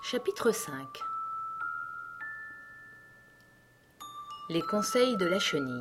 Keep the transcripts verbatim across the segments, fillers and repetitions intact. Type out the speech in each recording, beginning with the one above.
Chapitre cinq. Les conseils de la chenille.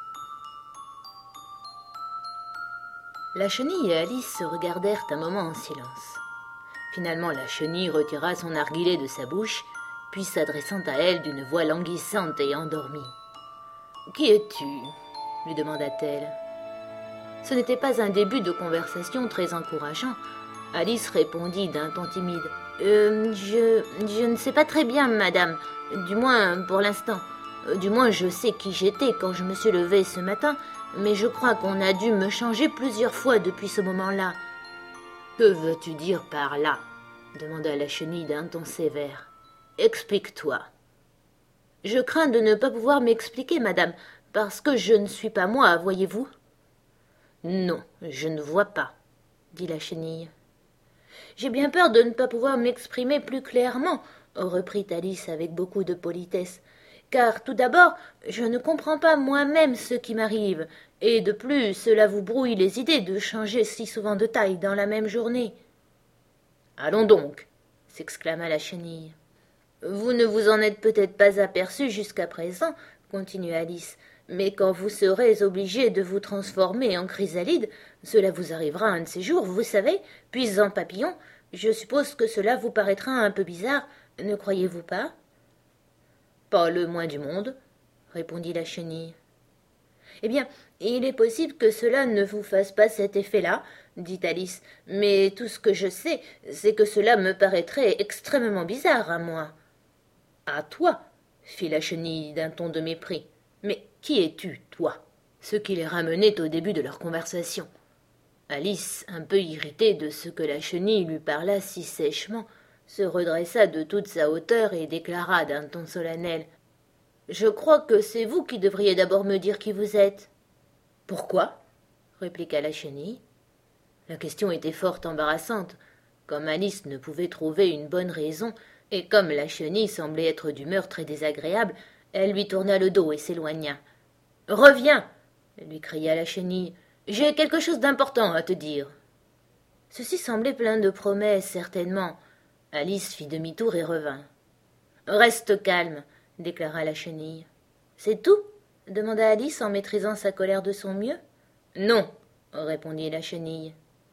La chenille et Alice se regardèrent un moment en silence. Finalement, la chenille retira son narguilé de sa bouche, puis s'adressant à elle d'une voix languissante et endormie. « Qui es-tu » lui demanda-t-elle. Ce n'était pas un début de conversation très encourageant. Alice répondit d'un ton timide. Euh, je, je ne sais pas très bien, madame, du moins pour l'instant. Du moins, je sais qui j'étais quand je me suis levée ce matin, mais je crois qu'on a dû me changer plusieurs fois depuis ce moment-là. « Que veux-tu dire par là ?» demanda la chenille d'un ton sévère. « Explique-toi. »« Je crains de ne pas pouvoir m'expliquer, madame, parce que je ne suis pas moi, voyez-vous. »« Non, je ne vois pas, » dit la chenille. J'ai bien peur de ne pas pouvoir m'exprimer plus clairement, reprit Alice avec beaucoup de politesse, car tout d'abord, je ne comprends pas moi-même ce qui m'arrive, et de plus, cela vous brouille les idées de changer si souvent de taille dans la même journée. Allons donc, s'exclama la chenille. Vous ne vous en êtes peut-être pas aperçu jusqu'à présent, continua Alice, mais quand vous serez obligé de vous transformer en chrysalide, cela vous arrivera un de ces jours, vous savez, puis en papillon, je suppose que cela vous paraîtra un peu bizarre, ne croyez-vous pas? Pas le moins du monde, répondit la chenille. Eh bien, il est possible que cela ne vous fasse pas cet effet-là, dit Alice, mais tout ce que je sais, c'est que cela me paraîtrait extrêmement bizarre à moi. À toi, fit la chenille d'un ton de mépris. Mais qui es-tu, toi? Ce qui les ramenait au début de leur conversation. Alice, un peu irritée de ce que la chenille lui parla si sèchement, se redressa de toute sa hauteur et déclara d'un ton solennel. « Je crois que c'est vous qui devriez d'abord me dire qui vous êtes. »« Pourquoi ?» répliqua la chenille. La question était fort embarrassante. Comme Alice ne pouvait trouver une bonne raison, et comme la chenille semblait être d'humeur très désagréable, elle lui tourna le dos et s'éloigna. « Reviens !» lui cria la chenille. « J'ai quelque chose d'important à te dire. » Ceci semblait plein de promesses, certainement. Alice fit demi-tour et revint. « Reste calme !» déclara la chenille. « C'est tout ?» demanda Alice en maîtrisant sa colère de son mieux. « Non !» répondit la chenille.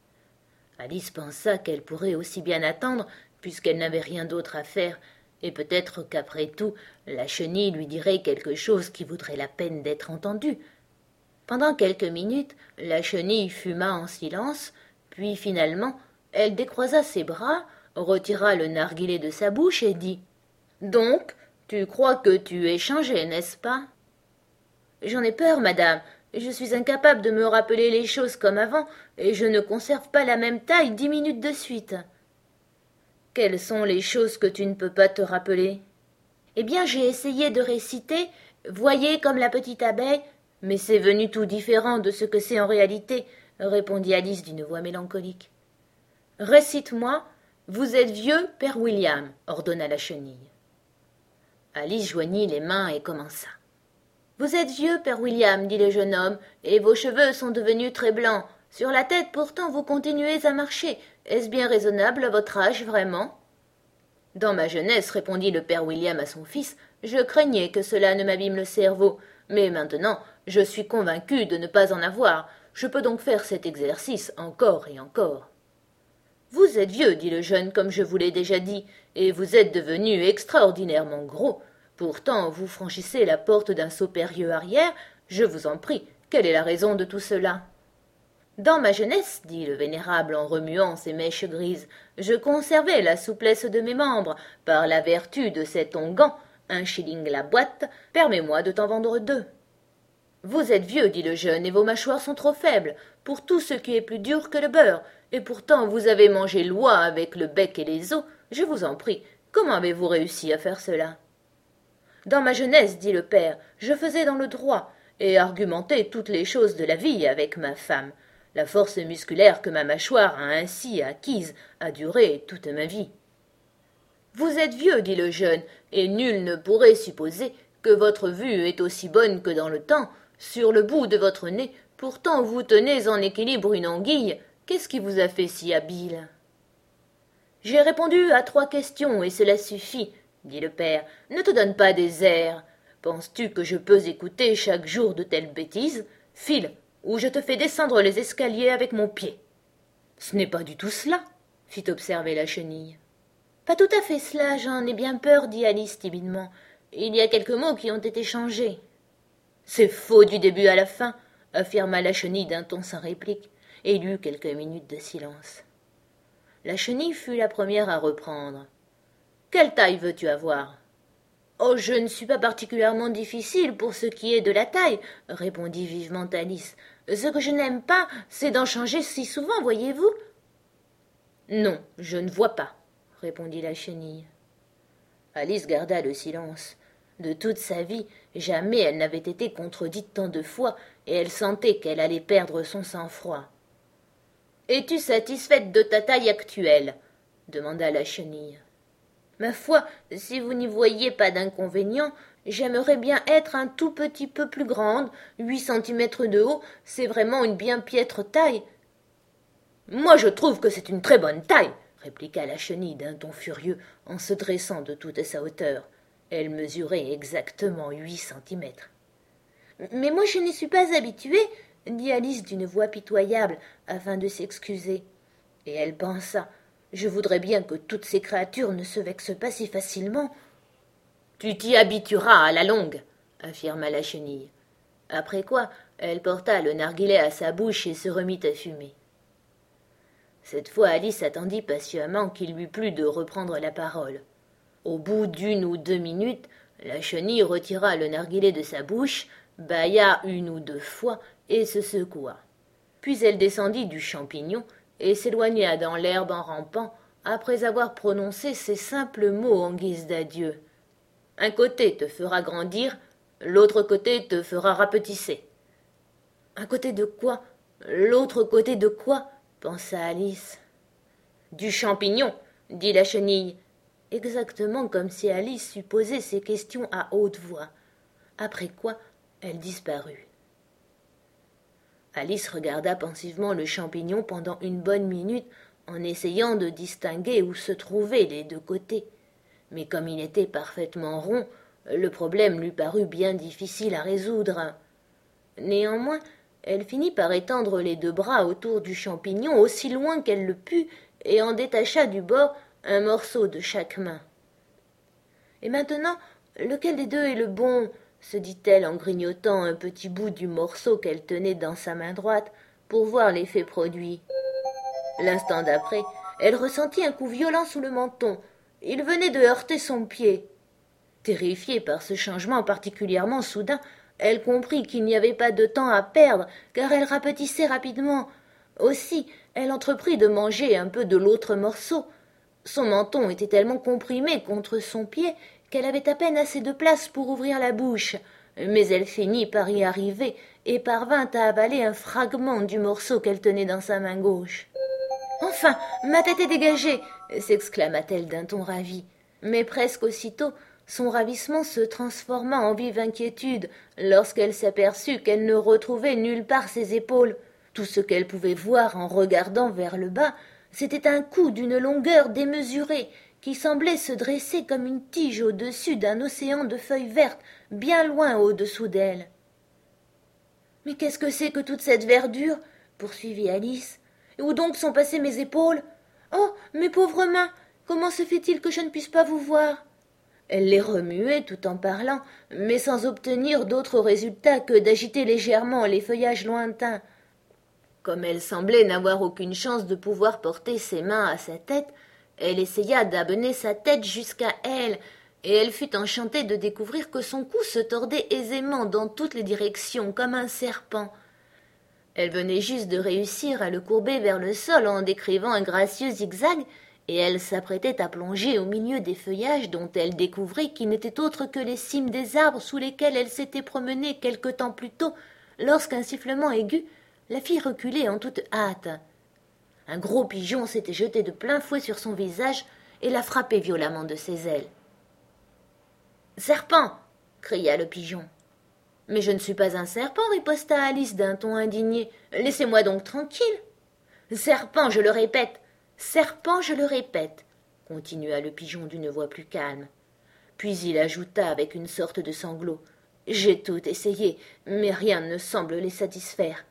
Alice pensa qu'elle pourrait aussi bien attendre, puisqu'elle n'avait rien d'autre à faire, et peut-être qu'après tout, la chenille lui dirait quelque chose qui vaudrait la peine d'être entendue. Pendant quelques minutes, la chenille fuma en silence, puis finalement, elle décroisa ses bras, retira le narguilé de sa bouche et dit « Donc, tu crois que tu es changée, n'est-ce pas ?»« J'en ai peur, madame. Je suis incapable de me rappeler les choses comme avant, et je ne conserve pas la même taille dix minutes de suite. »« Quelles sont les choses que tu ne peux pas te rappeler ?»« Eh bien, j'ai essayé de réciter « Voyez comme la petite abeille », mais c'est venu tout différent de ce que c'est en réalité, répondit Alice d'une voix mélancolique. « Récite-moi « Vous êtes vieux, père William », ordonna la chenille. Alice joignit les mains et commença. « Vous êtes vieux, père William, dit le jeune homme, et vos cheveux sont devenus très blancs. Sur la tête, pourtant, vous continuez à marcher. Est-ce bien raisonnable à votre âge, vraiment ?»« Dans ma jeunesse, répondit le père William à son fils, je craignais que cela ne m'abîme le cerveau, mais maintenant, je suis convaincu de ne pas en avoir. Je peux donc faire cet exercice encore et encore. »« Vous êtes vieux, dit le jeune, comme je vous l'ai déjà dit, et vous êtes devenu extraordinairement gros. Pourtant, vous franchissez la porte d'un saut périlleux arrière. Je vous en prie, quelle est la raison de tout cela ?»« Dans ma jeunesse, dit le vénérable en remuant ses mèches grises, je conservais la souplesse de mes membres. Par la vertu de cet onguent, un shilling la boîte, permets-moi de t'en vendre deux. »« Vous êtes vieux, dit le jeune, et vos mâchoires sont trop faibles pour tout ce qui est plus dur que le beurre, et pourtant vous avez mangé l'oie avec le bec et les os. Je vous en prie, comment avez-vous réussi à faire cela ?»« Dans ma jeunesse, dit le père, je faisais dans le droit, et argumentais toutes les choses de la vie avec ma femme. La force musculaire que ma mâchoire a ainsi acquise a duré toute ma vie. »« Vous êtes vieux, dit le jeune, et nul ne pourrait supposer que votre vue est aussi bonne que dans le temps. Sur le bout de votre nez, pourtant vous tenez en équilibre une anguille. Qu'est-ce qui vous a fait si habile ?»« J'ai répondu à trois questions, et cela suffit, dit le père. Ne te donne pas des airs. Penses-tu que je peux écouter chaque jour de telles bêtises? File, ou je te fais descendre les escaliers avec mon pied. Ce n'est pas du tout cela, fit observer la chenille. Pas tout à fait cela, j'en ai bien peur, dit Alice timidement. Il y a quelques mots qui ont été changés. C'est faux du début à la fin, affirma la chenille d'un ton sans réplique, et il y eut quelques minutes de silence. La chenille fut la première à reprendre. Quelle taille veux-tu avoir? Oh, je ne suis pas particulièrement difficile pour ce qui est de la taille, répondit vivement Alice. Ce que je n'aime pas, c'est d'en changer si souvent, voyez-vous. Non, je ne vois pas, répondit la chenille. Alice garda le silence. De toute sa vie, jamais elle n'avait été contredite tant de fois, et elle sentait qu'elle allait perdre son sang-froid. « Es-tu satisfaite de ta taille actuelle ?» demanda la chenille. « Ma foi, si vous n'y voyez pas d'inconvénient, j'aimerais bien être un tout petit peu plus grande, huit centimètres de haut, c'est vraiment une bien piètre taille. »« Moi je trouve que c'est une très bonne taille, » répliqua la chenille d'un ton furieux en se dressant de toute sa hauteur. Elle mesurait exactement huit centimètres. « Mais moi je n'y suis pas habituée, » dit Alice d'une voix pitoyable afin de s'excuser. Et elle pensa, « Je voudrais bien que toutes ces créatures ne se vexent pas si facilement. »« Tu t'y habitueras à la longue, » affirma la chenille. Après quoi, elle porta le narguilé à sa bouche et se remit à fumer. Cette fois Alice attendit patiemment qu'il lui plût de reprendre la parole. Au bout d'une ou deux minutes, la chenille retira le narguilé de sa bouche, bâilla une ou deux fois et se secoua. Puis elle descendit du champignon et s'éloigna dans l'herbe en rampant, après avoir prononcé ces simples mots en guise d'adieu. « Un côté te fera grandir, l'autre côté te fera rapetisser. »« Un côté de quoi? L'autre côté de quoi ?» pensa Alice. « Du champignon, » dit la chenille, exactement comme si Alice eût posé ces questions à haute voix, après quoi elle disparut. Alice regarda pensivement le champignon pendant une bonne minute en essayant de distinguer où se trouvaient les deux côtés, mais comme il était parfaitement rond, le problème lui parut bien difficile à résoudre. Néanmoins, elle finit par étendre les deux bras autour du champignon aussi loin qu'elle le put et en détacha du bord un morceau de chaque main. « Et maintenant, lequel des deux est le bon ?» se dit-elle en grignotant un petit bout du morceau qu'elle tenait dans sa main droite pour voir l'effet produit. L'instant d'après, elle ressentit un coup violent sous le menton. Il venait de heurter son pied. Terrifiée par ce changement particulièrement soudain, elle comprit qu'il n'y avait pas de temps à perdre, car elle rapetissait rapidement. Aussi, elle entreprit de manger un peu de l'autre morceau. Son menton était tellement comprimé contre son pied qu'elle avait à peine assez de place pour ouvrir la bouche, mais elle finit par y arriver et parvint à avaler un fragment du morceau qu'elle tenait dans sa main gauche. « Enfin, ma tête est dégagée !» s'exclama-t-elle d'un ton ravi. Mais presque aussitôt, son ravissement se transforma en vive inquiétude lorsqu'elle s'aperçut qu'elle ne retrouvait nulle part ses épaules. Tout ce qu'elle pouvait voir en regardant vers le bas, c'était un cou d'une longueur démesurée qui semblait se dresser comme une tige au-dessus d'un océan de feuilles vertes, bien loin au-dessous d'elle. « Mais qu'est-ce que c'est que toute cette verdure ?» poursuivit Alice. « Et où donc sont passées mes épaules ? Oh, mes pauvres mains, comment se fait-il que je ne puisse pas vous voir ?» Elle les remuait tout en parlant, mais sans obtenir d'autre résultat que d'agiter légèrement les feuillages lointains. Comme elle semblait n'avoir aucune chance de pouvoir porter ses mains à sa tête, elle essaya d'amener sa tête jusqu'à elle, et elle fut enchantée de découvrir que son cou se tordait aisément dans toutes les directions, comme un serpent. Elle venait juste de réussir à le courber vers le sol en décrivant un gracieux zigzag, et elle s'apprêtait à plonger au milieu des feuillages dont elle découvrit qu'ils n'étaient autres que les cimes des arbres sous lesquels elle s'était promenée quelque temps plus tôt, lorsqu'un sifflement aigu la fit reculer en toute hâte. Un gros pigeon s'était jeté de plein fouet sur son visage et la frappait violemment de ses ailes. « Serpent !» cria le pigeon. « Mais je ne suis pas un serpent, » riposta Alice d'un ton indigné. « Laissez-moi donc tranquille. »« Serpent, je le répète, serpent, je le répète, » continua le pigeon d'une voix plus calme. Puis il ajouta avec une sorte de sanglot. J'ai tout essayé, mais rien ne semble les satisfaire.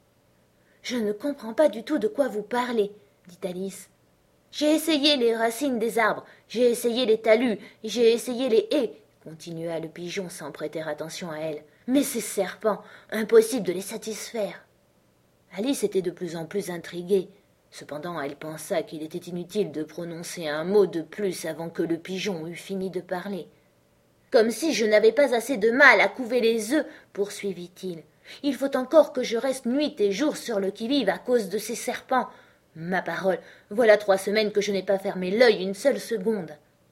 Je ne comprends pas du tout de quoi vous parlez, dit Alice. J'ai essayé les racines des arbres, j'ai essayé les talus, j'ai essayé les haies, continua le pigeon sans prêter attention à elle. Mais ces serpents, impossible de les satisfaire. Alice était de plus en plus intriguée. Cependant, elle pensa qu'il était inutile de prononcer un mot de plus avant que le pigeon eût fini de parler. Comme si je n'avais pas assez de mal à couver les œufs, poursuivit-il. Il faut encore que je reste nuit et jour sur le qui-vive à cause de ces serpents. Ma parole, voilà trois semaines que je n'ai pas fermé l'œil une seule seconde.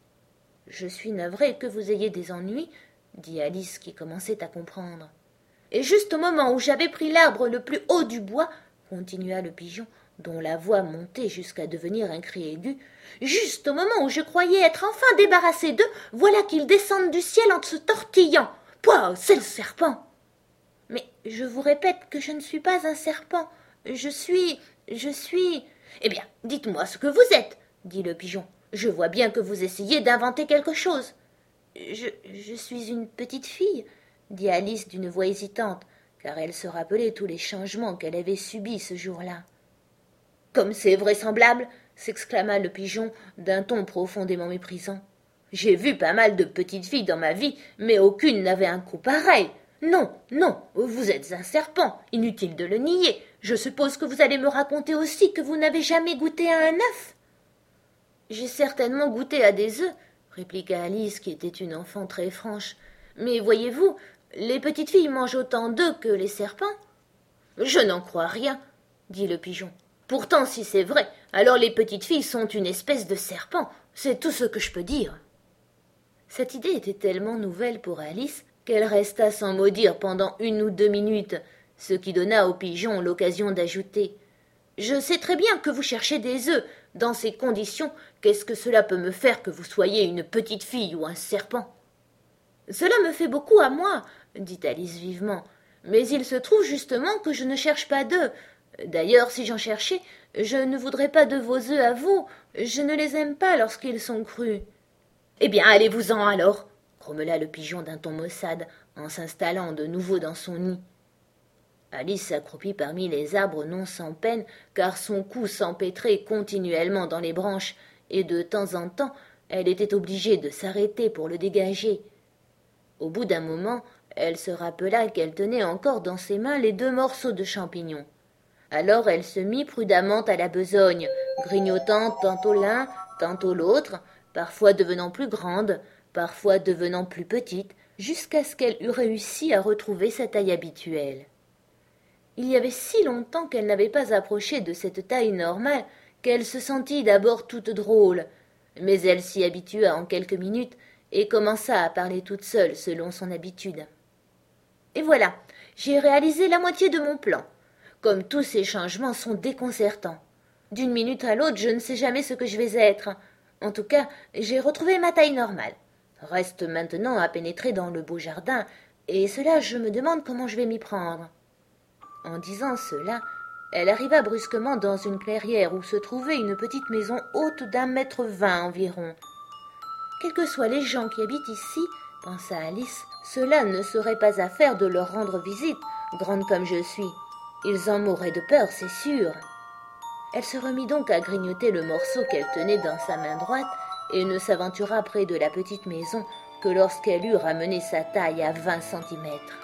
Je suis navrée que vous ayez des ennuis, dit Alice qui commençait à comprendre. Et juste au moment où j'avais pris l'arbre le plus haut du bois, continua le pigeon, dont la voix montait jusqu'à devenir un cri aigu, juste au moment où je croyais être enfin débarrassée d'eux, voilà qu'ils descendent du ciel en se tortillant. Pouah, c'est le serpent. Mais je vous répète que je ne suis pas un serpent. Je suis... je suis... Eh bien, dites-moi ce que vous êtes, dit le pigeon. Je vois bien que vous essayez d'inventer quelque chose. Je... je suis une petite fille, dit Alice d'une voix hésitante, car elle se rappelait tous les changements qu'elle avait subis ce jour-là. Comme c'est vraisemblable, s'exclama le pigeon d'un ton profondément méprisant. J'ai vu pas mal de petites filles dans ma vie, mais aucune n'avait un coup pareil. Non, non, vous êtes un serpent, inutile de le nier. Je suppose que vous allez me raconter aussi que vous n'avez jamais goûté à un œuf. J'ai certainement goûté à des œufs, répliqua Alice, qui était une enfant très franche. Mais voyez-vous, les petites filles mangent autant d'œufs que les serpents. Je n'en crois rien, dit le pigeon. Pourtant, si c'est vrai, alors les petites filles sont une espèce de serpent. C'est tout ce que je peux dire. Cette idée était tellement nouvelle pour Alice qu'elle resta sans mot dire pendant une ou deux minutes, ce qui donna au pigeon l'occasion d'ajouter. Je sais très bien que vous cherchez des œufs. Dans ces conditions, qu'est-ce que cela peut me faire que vous soyez une petite fille ou un serpent? Cela me fait beaucoup à moi, dit Alice vivement. Mais il se trouve justement que je ne cherche pas d'œufs. D'ailleurs, si j'en cherchais, je ne voudrais pas de vos œufs à vous. Je ne les aime pas lorsqu'ils sont crus. Eh bien, allez-vous-en alors, grommela le pigeon d'un ton maussade, en s'installant de nouveau dans son nid. Alice s'accroupit parmi les arbres non sans peine, car son cou s'empêtrait continuellement dans les branches, et de temps en temps, elle était obligée de s'arrêter pour le dégager. Au bout d'un moment, elle se rappela qu'elle tenait encore dans ses mains les deux morceaux de champignons. Alors elle se mit prudemment à la besogne, grignotant tantôt l'un, tantôt l'autre, parfois devenant plus grande, parfois devenant plus petite, jusqu'à ce qu'elle eût réussi à retrouver sa taille habituelle. Il y avait si longtemps qu'elle n'avait pas approché de cette taille normale qu'elle se sentit d'abord toute drôle, mais elle s'y habitua en quelques minutes et commença à parler toute seule selon son habitude. « Et voilà, j'ai réalisé la moitié de mon plan. Comme tous ces changements sont déconcertants. D'une minute à l'autre, je ne sais jamais ce que je vais être. En tout cas, j'ai retrouvé ma taille normale. Reste maintenant à pénétrer dans le beau jardin, et cela, je me demande comment je vais m'y prendre. » En disant cela, elle arriva brusquement dans une clairière où se trouvait une petite maison haute d'un mètre vingt environ. Quels que soient les gens qui habitent ici, pensa Alice, cela ne serait pas affaire de leur rendre visite, grande comme je suis. Ils en mourraient de peur, c'est sûr. Elle se remit donc à grignoter le morceau qu'elle tenait dans sa main droite et ne s'aventura près de la petite maison que lorsqu'elle eut ramené sa taille à vingt centimètres.